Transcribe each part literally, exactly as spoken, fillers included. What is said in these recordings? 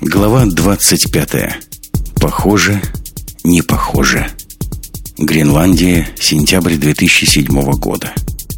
Глава двадцать пятая. Похоже, не похоже. Гренландия, сентябрь две тысячи седьмого года.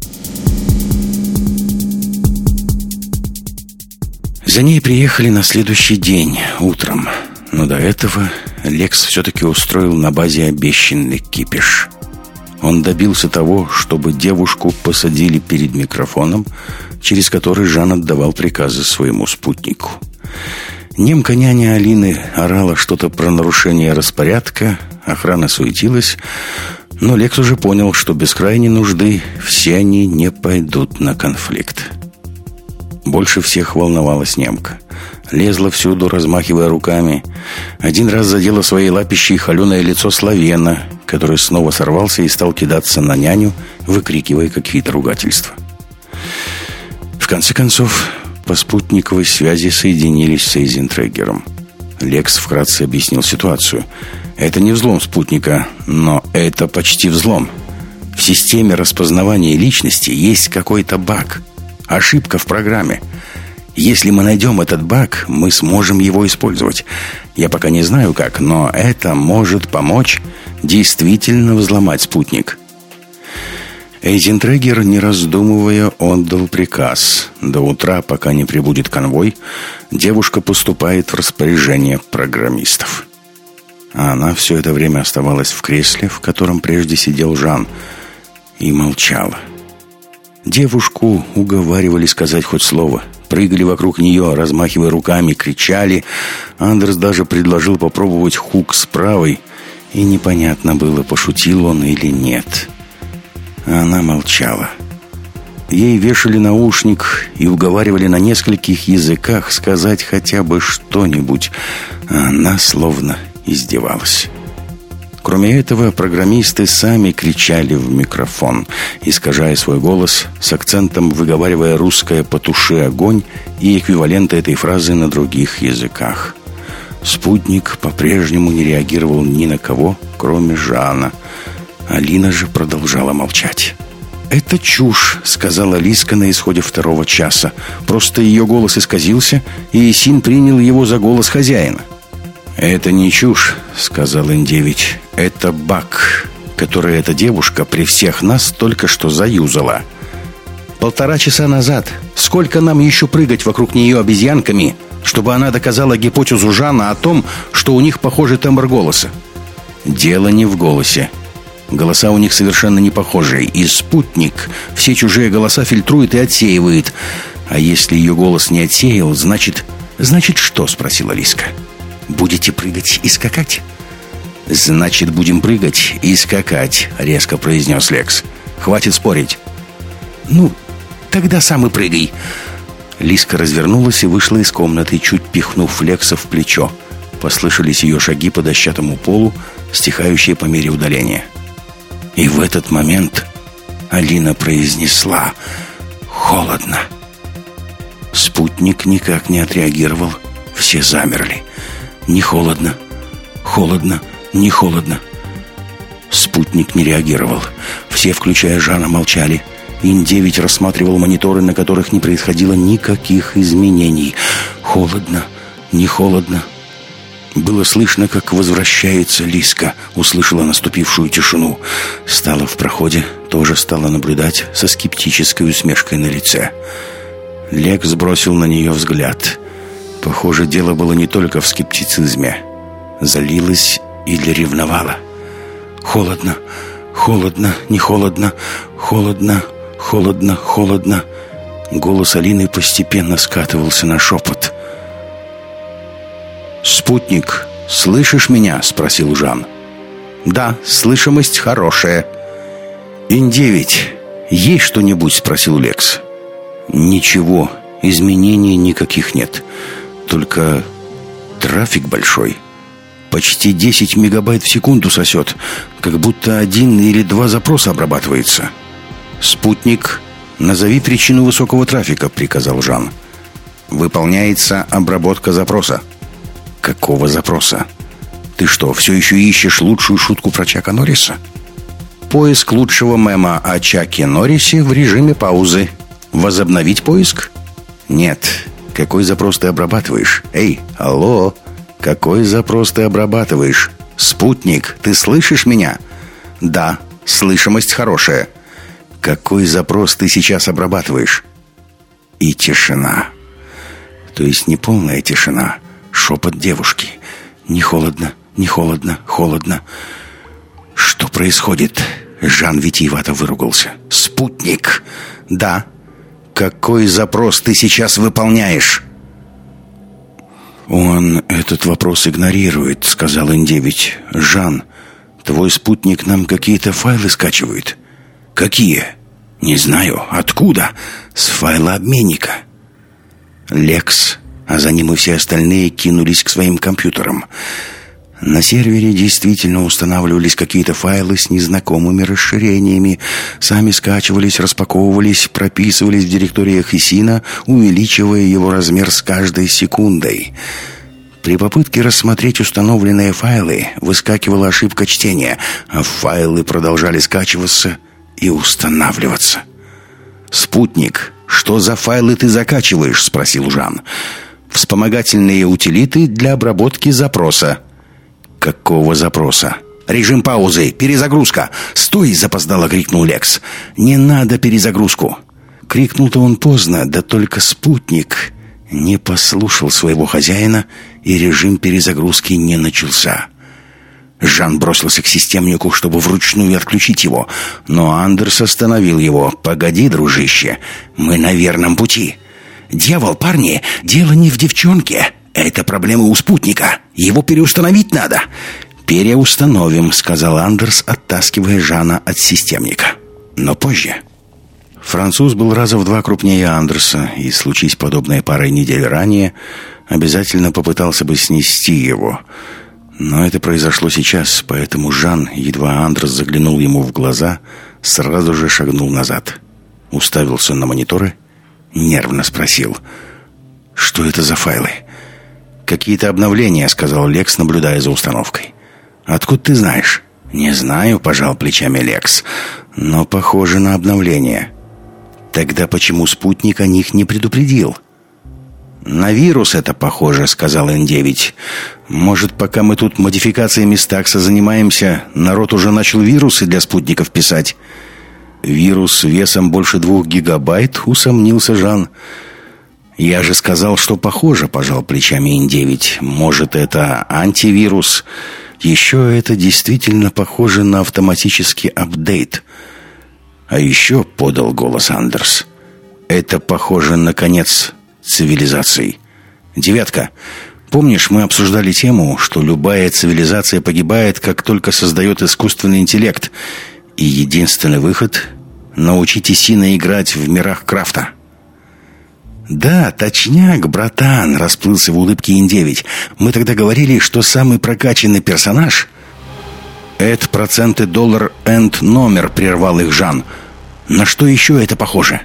За ней приехали на следующий день, утром. Но до этого Лекс все-таки устроил на базе обещанный кипиш. Он добился того, чтобы девушку посадили перед микрофоном, через который Жан отдавал приказы своему спутнику. Немка-няня Алины орала что-то про нарушение распорядка, охрана суетилась, но Лекс уже понял, что без крайней нужды все они не пойдут на конфликт. Больше всех волновалась немка. Лезла всюду, размахивая руками. Один раз задела своей лапищей холеное лицо Славена, который снова сорвался и стал кидаться на няню, выкрикивая какие-то ругательства. В конце концов, по спутниковой связи соединились с Эйзентреггером. Лекс вкратце объяснил ситуацию. Это не взлом спутника, но это почти взлом. В системе распознавания личности есть какой-то баг. Ошибка в программе. Если мы найдем этот баг, мы сможем его использовать. Я пока не знаю как, но это может помочь действительно взломать спутник. Эйзентреггер, не раздумывая, отдал приказ. До утра, пока не прибудет конвой, девушка поступает в распоряжение программистов. А она все это время оставалась в кресле, в котором прежде сидел Жан, и молчала. Девушку уговаривали сказать хоть слово. Прыгали вокруг нее, размахивая руками, кричали. Андерс даже предложил попробовать хук с правой, и непонятно было, пошутил он или нет. А она молчала. Ей вешали наушник и уговаривали на нескольких языках сказать хотя бы что-нибудь, а она словно издевалась. Кроме этого, программисты сами кричали в микрофон, искажая свой голос, с акцентом выговаривая русское «потуши огонь» и эквиваленты этой фразы на других языках. Спутник по-прежнему не реагировал ни на кого, кроме Жана. Алина же продолжала молчать. «Это чушь», — сказала Лиска на исходе второго часа. Просто ее голос исказился, и Исин принял его за голос хозяина. «Это не чушь», — сказал Эн девять. «Это баг, который эта девушка при всех нас только что заюзала. Полтора часа назад. Сколько нам еще прыгать вокруг нее обезьянками, чтобы она доказала гипотезу Жана о том, что у них похожий тембр голоса?» «Дело не в голосе. Голоса у них совершенно не похожие, и спутник все чужие голоса фильтрует и отсеивает. А если ее голос не отсеял, значит...» «Значит что?» — спросила Лиска. «Будете прыгать и скакать?» «Значит, будем прыгать и скакать», — резко произнес Лекс. «Хватит спорить». «Ну, тогда сам и прыгай». Лиска развернулась и вышла из комнаты, чуть пихнув Лекса в плечо. Послышались ее шаги по дощатому полу, стихающие по мере удаления. И в этот момент Алина произнесла: «Холодно». Спутник никак не отреагировал. Все замерли. «Не холодно, холодно, не холодно». Спутник не реагировал. Все, включая Жана, молчали. Ин девять рассматривал мониторы, на которых не происходило никаких изменений. «Холодно, не холодно». Было слышно, как возвращается Лиска. Услышала наступившую тишину. Стала в проходе, тоже стала наблюдать со скептической усмешкой на лице. Лекс бросил на нее взгляд. Похоже, дело было не только в скептицизме. Залилась или ревновала. «Холодно, холодно, не холодно, холодно, холодно, холодно». Голос Алины постепенно скатывался на шепот. «Спутник, слышишь меня?» — спросил Жан. «Да, слышимость хорошая». «Ин девять, есть что-нибудь?» — спросил Лекс. «Ничего, изменений никаких нет. Только трафик большой. Почти десять мегабайт в секунду сосет, как будто один или два запроса обрабатывается». «Спутник, назови причину высокого трафика», — приказал Жан. «Выполняется обработка запроса». «Какого запроса? Ты что, все еще ищешь лучшую шутку про Чака Норриса?» «Поиск лучшего мема о Чаке Норрисе в режиме паузы. Возобновить поиск?» «Нет, Какой запрос ты обрабатываешь? Эй, алло! Какой запрос ты обрабатываешь? Спутник, ты слышишь меня? Да, слышимость хорошая. Какой запрос ты сейчас обрабатываешь? И тишина. То есть не полная тишина. Шепот девушки. Не холодно, не холодно, холодно. Что происходит? Жан витиевато выругался. Спутник. Да. Какой запрос ты сейчас выполняешь? Он этот вопрос игнорирует, сказал Эн девять. Жан, твой спутник нам какие-то файлы скачивает. Какие? Не знаю. Откуда? С файла обменника. Лекс, а за ним и все остальные кинулись к своим компьютерам. На сервере действительно устанавливались какие-то файлы с незнакомыми расширениями. Сами скачивались, распаковывались, прописывались в директориях ИСИНа, увеличивая его размер с каждой секундой. При попытке рассмотреть установленные файлы выскакивала ошибка чтения, а файлы продолжали скачиваться и устанавливаться. «Спутник, что за файлы ты закачиваешь?» — спросил Жан. «Вспомогательные утилиты для обработки запроса». «Какого запроса?» «Режим паузы! Перезагрузка!» «Стой!» — запоздало крикнул Лекс. «Не надо перезагрузку!» Крикнул-то он поздно, да только спутник не послушал своего хозяина, и режим перезагрузки не начался. Жан бросился к системнику, чтобы вручную отключить его, но Андерс остановил его. «Погоди, дружище, мы на верном пути!» «Дьявол, парни, дело не в девчонке. Это проблема у спутника. Его переустановить надо». «Переустановим», — сказал Андерс, оттаскивая Жана от системника. Но позже. Француз был раза в два крупнее Андерса, и, случись подобное парой недель ранее, обязательно попытался бы снести его. Но это произошло сейчас, поэтому Жан, едва Андерс заглянул ему в глаза, сразу же шагнул назад. Уставился на мониторы, нервно спросил: «Что это за файлы?» «Какие-то обновления», — сказал Лекс, наблюдая за установкой. «Откуда ты знаешь?» «Не знаю», — пожал плечами Лекс, «но похоже на обновления». «Тогда почему спутник о них не предупредил?» «На вирус это похоже», — сказал Эн девять. «Может, пока мы тут модификациями стакса занимаемся, народ уже начал вирусы для спутников писать?» «Вирус весом больше двух гигабайт?» — усомнился Жан. «Я же сказал, что похоже», — пожал плечами Эн девять. «Может, это антивирус? Еще это действительно похоже на автоматический апдейт». «А еще», — подал голос Андерс, — «это похоже на конец цивилизации. Девятка, помнишь, мы обсуждали тему, что любая цивилизация погибает, как только создает искусственный интеллект, и единственный выход — научить ИСИНа играть в мирах Крафта?» «Да, точняк, братан», — расплылся в улыбке Эн девять. «Мы тогда говорили, что самый прокачанный персонаж...» «Это проценты доллар энд номер», — прервал их Жан. «На что еще это похоже?»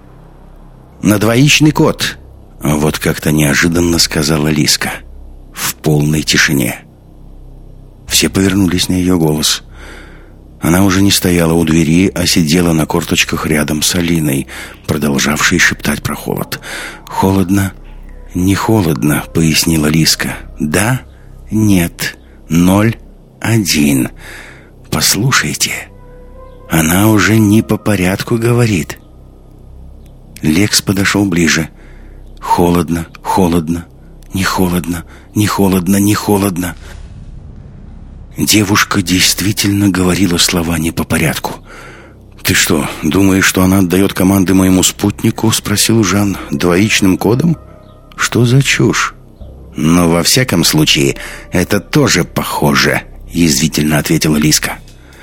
«На двоичный код», — вот как-то неожиданно сказала Лиска. В полной тишине. Все повернулись на ее голос. Она уже не стояла у двери, а сидела на корточках рядом с Алиной, продолжавшей шептать про холод. «Холодно? Не холодно», — пояснила Лиска. «Да? Нет. Ноль. Один. Послушайте. Она уже не по порядку говорит». Лекс подошел ближе. «Холодно, холодно, не холодно, не холодно, не холодно». Девушка действительно говорила слова не по порядку. «Ты что, думаешь, что она отдает команды моему спутнику?» — спросил Жан. «Двоичным кодом? Что за чушь?» «Но во всяком случае, это тоже похоже», — язвительно ответила Лиска.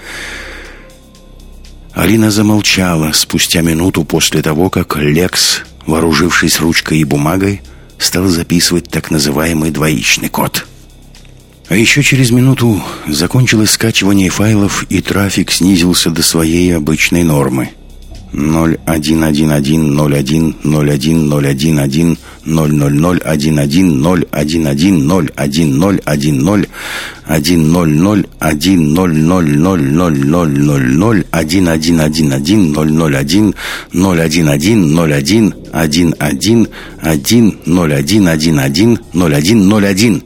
Алина замолчала спустя минуту после того, как Лекс, вооружившись ручкой и бумагой, стал записывать так называемый двоичный код. А еще через минуту закончилось скачивание файлов, и трафик снизился до своей обычной нормы. ноль один один один ноль один ноль один ноль один один ноль ноль ноль один один ноль один один ноль один ноль один ноль один ноль ноль один ноль ноль ноль ноль ноль ноль ноль один один один один ноль ноль один ноль один один ноль один один один один ноль один один один ноль один ноль один.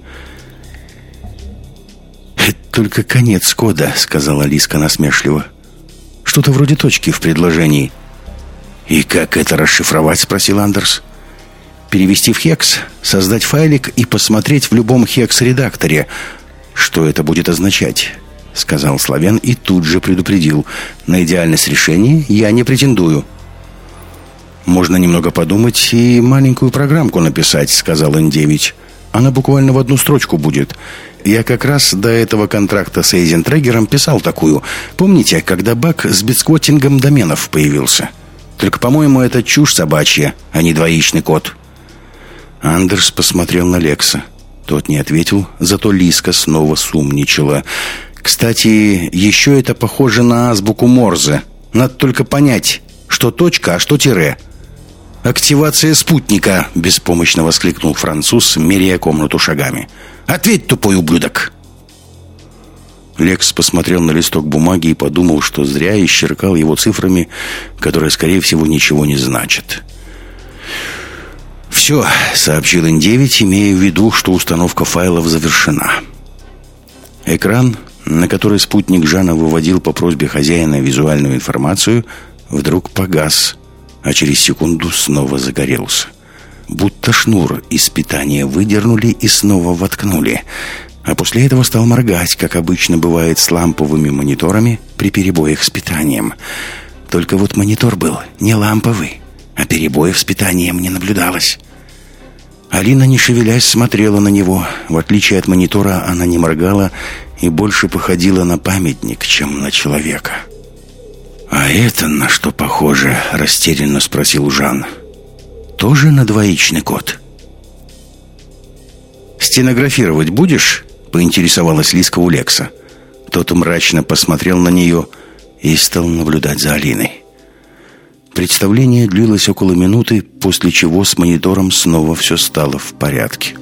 «Это только конец кода», — сказала Лиска насмешливо. «Что-то вроде точки в предложении». «И как это расшифровать?» — спросил Андерс. «Перевести в хекс, создать файлик и посмотреть в любом хекс-редакторе, что это будет означать», — сказал Славян и тут же предупредил: «На идеальность решения я не претендую». «Можно немного подумать и маленькую программку написать», — сказал эн девять. «Она буквально в одну строчку будет. Я как раз до этого контракта с Эйзентрегером писал такую. Помните, когда баг с битсквотингом доменов появился? Только, по-моему, это чушь собачья, а не двоичный код». Андерс посмотрел на Лекса. Тот не ответил, зато Лиска снова сумничала. «Кстати, еще это похоже на азбуку Морзе. Надо только понять, что точка, а что тире». «Активация спутника!» — беспомощно воскликнул француз, меряя комнату шагами. «Ответь, тупой ублюдок!» Лекс посмотрел на листок бумаги и подумал, что зря исчеркал его цифрами, которые, скорее всего, ничего не значат. «Все», — сообщил эн девять, имея в виду, что установка файлов завершена. Экран, на который спутник Жана выводил по просьбе хозяина визуальную информацию, вдруг погас, а через секунду снова загорелся. Будто шнур из питания выдернули и снова воткнули. А после этого стал моргать, как обычно бывает с ламповыми мониторами при перебоях с питанием. Только вот монитор был не ламповый, а перебоев с питанием не наблюдалось. Алина, не шевелясь, смотрела на него. В отличие от монитора, она не моргала и больше походила на памятник, чем на человека. «А это на что похоже?» — растерянно спросил Жан. «Тоже на двоичный код?» «Стенографировать будешь?» — поинтересовалась Лиска у Лекса. Тот мрачно посмотрел на нее и стал наблюдать за Алиной. Представление длилось около минуты, после чего с монитором снова все стало в порядке.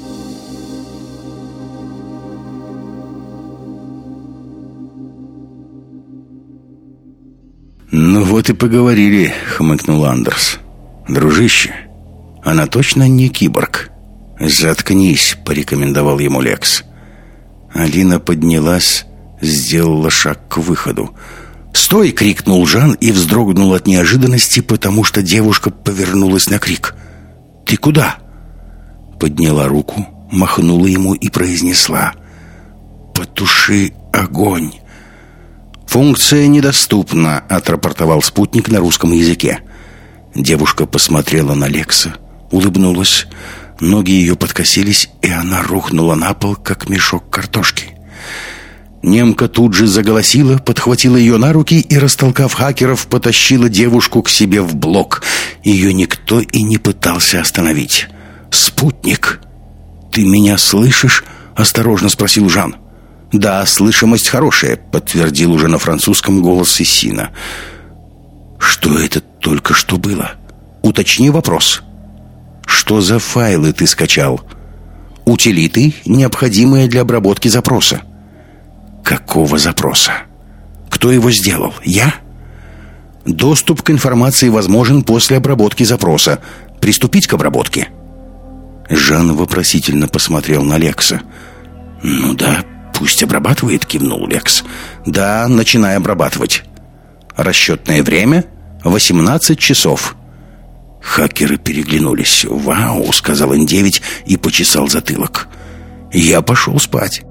«Ну вот и поговорили», — хмыкнул Андерс. «Дружище, она точно не киборг?» «Заткнись», — порекомендовал ему Лекс. Алина поднялась, сделала шаг к выходу. «Стой!» — крикнул Жан и вздрогнул от неожиданности, потому что девушка повернулась на крик. «Ты куда?» Подняла руку, махнула ему и произнесла: «Потуши огонь». «Функция недоступна», — отрапортовал спутник на русском языке. Девушка посмотрела на Лекса, улыбнулась. Ноги ее подкосились, и она рухнула на пол, как мешок картошки. Немка тут же заголосила, подхватила ее на руки и, растолкав хакеров, потащила девушку к себе в блок. Ее никто и не пытался остановить. «Спутник, ты меня слышишь?» — осторожно спросил Жан. «Да, слышимость хорошая», — подтвердил уже на французском голос Сисина. «Что это только что было? Уточни вопрос». «Что за файлы ты скачал?» «Утилиты, необходимые для обработки запроса». «Какого запроса? Кто его сделал? Я?» «Доступ к информации возможен после обработки запроса. Приступить к обработке?» Жан вопросительно посмотрел на Лекса. «Ну да, пусть обрабатывает», — кивнул Лекс. «Да, начинай обрабатывать». «Расчетное время — восемнадцать часов». Хакеры переглянулись. «Вау», — сказал эн девять и почесал затылок. «Я пошел спать».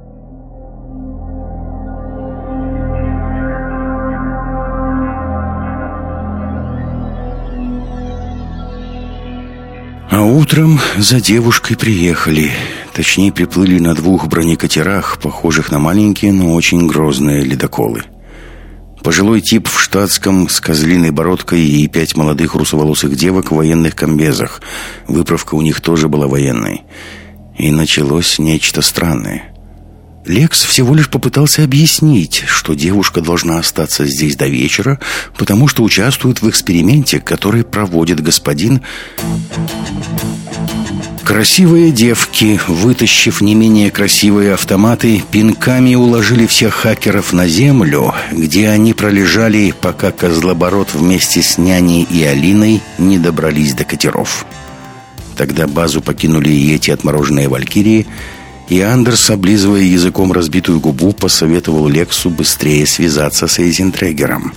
А утром за девушкой приехали. Точнее, приплыли на двух бронекатерах, похожих на маленькие, но очень грозные ледоколы. Пожилой тип в штатском с козлиной бородкой и пять молодых русоволосых девок в военных комбезах. Выправка у них тоже была военной. И началось нечто странное. Лекс всего лишь попытался объяснить, что девушка должна остаться здесь до вечера, потому что участвует в эксперименте, который проводит господин... Красивые девки, вытащив не менее красивые автоматы, пинками уложили всех хакеров на землю, где они пролежали, пока Козлобород вместе с няней и Алиной не добрались до катеров. Тогда базу покинули и эти отмороженные валькирии, и Андерс, облизывая языком разбитую губу, посоветовал Лексу быстрее связаться с Эйзентрегером.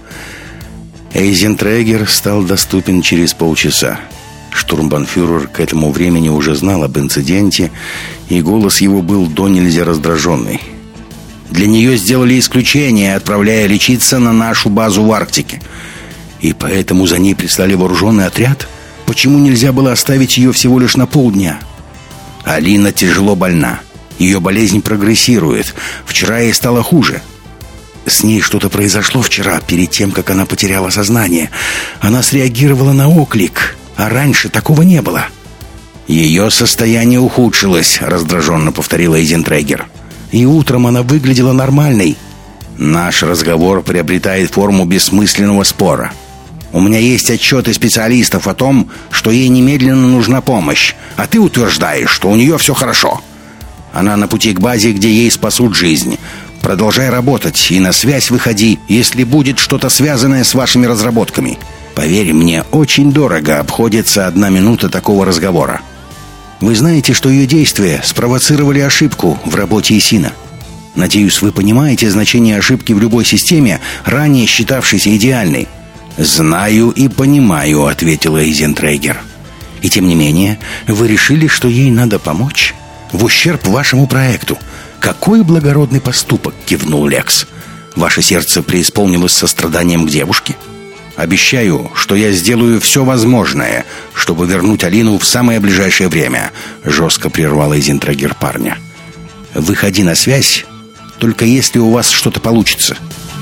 Эйзентрегер стал доступен через полчаса. Штурмбанфюрер к этому времени уже знал об инциденте, и голос его был до нельзя раздраженный. «Для нее сделали исключение, отправляя лечиться на нашу базу в Арктике. И поэтому за ней прислали вооруженный отряд? Почему нельзя было оставить ее всего лишь на полдня?» «Алина тяжело больна. Ее болезнь прогрессирует. Вчера ей стало хуже. С ней что-то произошло вчера, перед тем, как она потеряла сознание. Она среагировала на оклик, а раньше такого не было». «Ее состояние ухудшилось», — раздраженно повторила Эйзентрегер. «И утром она выглядела нормальной». «Наш разговор приобретает форму бессмысленного спора. У меня есть отчеты специалистов о том, что ей немедленно нужна помощь, а ты утверждаешь, что у нее все хорошо. Она на пути к базе, где ей спасут жизнь. Продолжай работать и на связь выходи, если будет что-то связанное с вашими разработками. Поверь мне, очень дорого обходится одна минута такого разговора. Вы знаете, что ее действия спровоцировали ошибку в работе ИСИНа. Надеюсь, вы понимаете значение ошибки в любой системе, ранее считавшейся идеальной». «Знаю и понимаю», — ответила Эйзентрегер. «И тем не менее, вы решили, что ей надо помочь? В ущерб вашему проекту. Какой благородный поступок!» — кивнул Лекс. «Ваше сердце преисполнилось состраданием к девушке? Обещаю, что я сделаю все возможное, чтобы вернуть Алину в самое ближайшее время», — жестко прервала Эйзентрегер парня. «Выходи на связь, только если у вас что-то получится».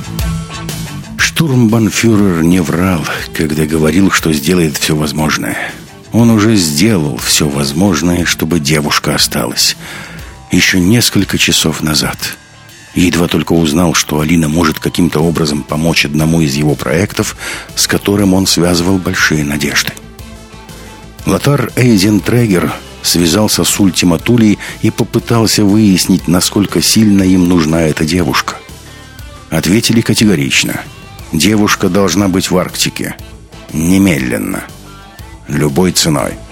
Штурмбанфюрер не врал, когда говорил, что сделает все возможное. Он уже сделал все возможное, чтобы девушка осталась. Еще несколько часов назад. Едва только узнал, что Алина может каким-то образом помочь одному из его проектов, с которым он связывал большие надежды. Лотар Эйзентрегер связался с Ультима Тулей и попытался выяснить, насколько сильно им нужна эта девушка. Ответили категорично. Девушка должна быть в Арктике. Немедленно. Любой ценой.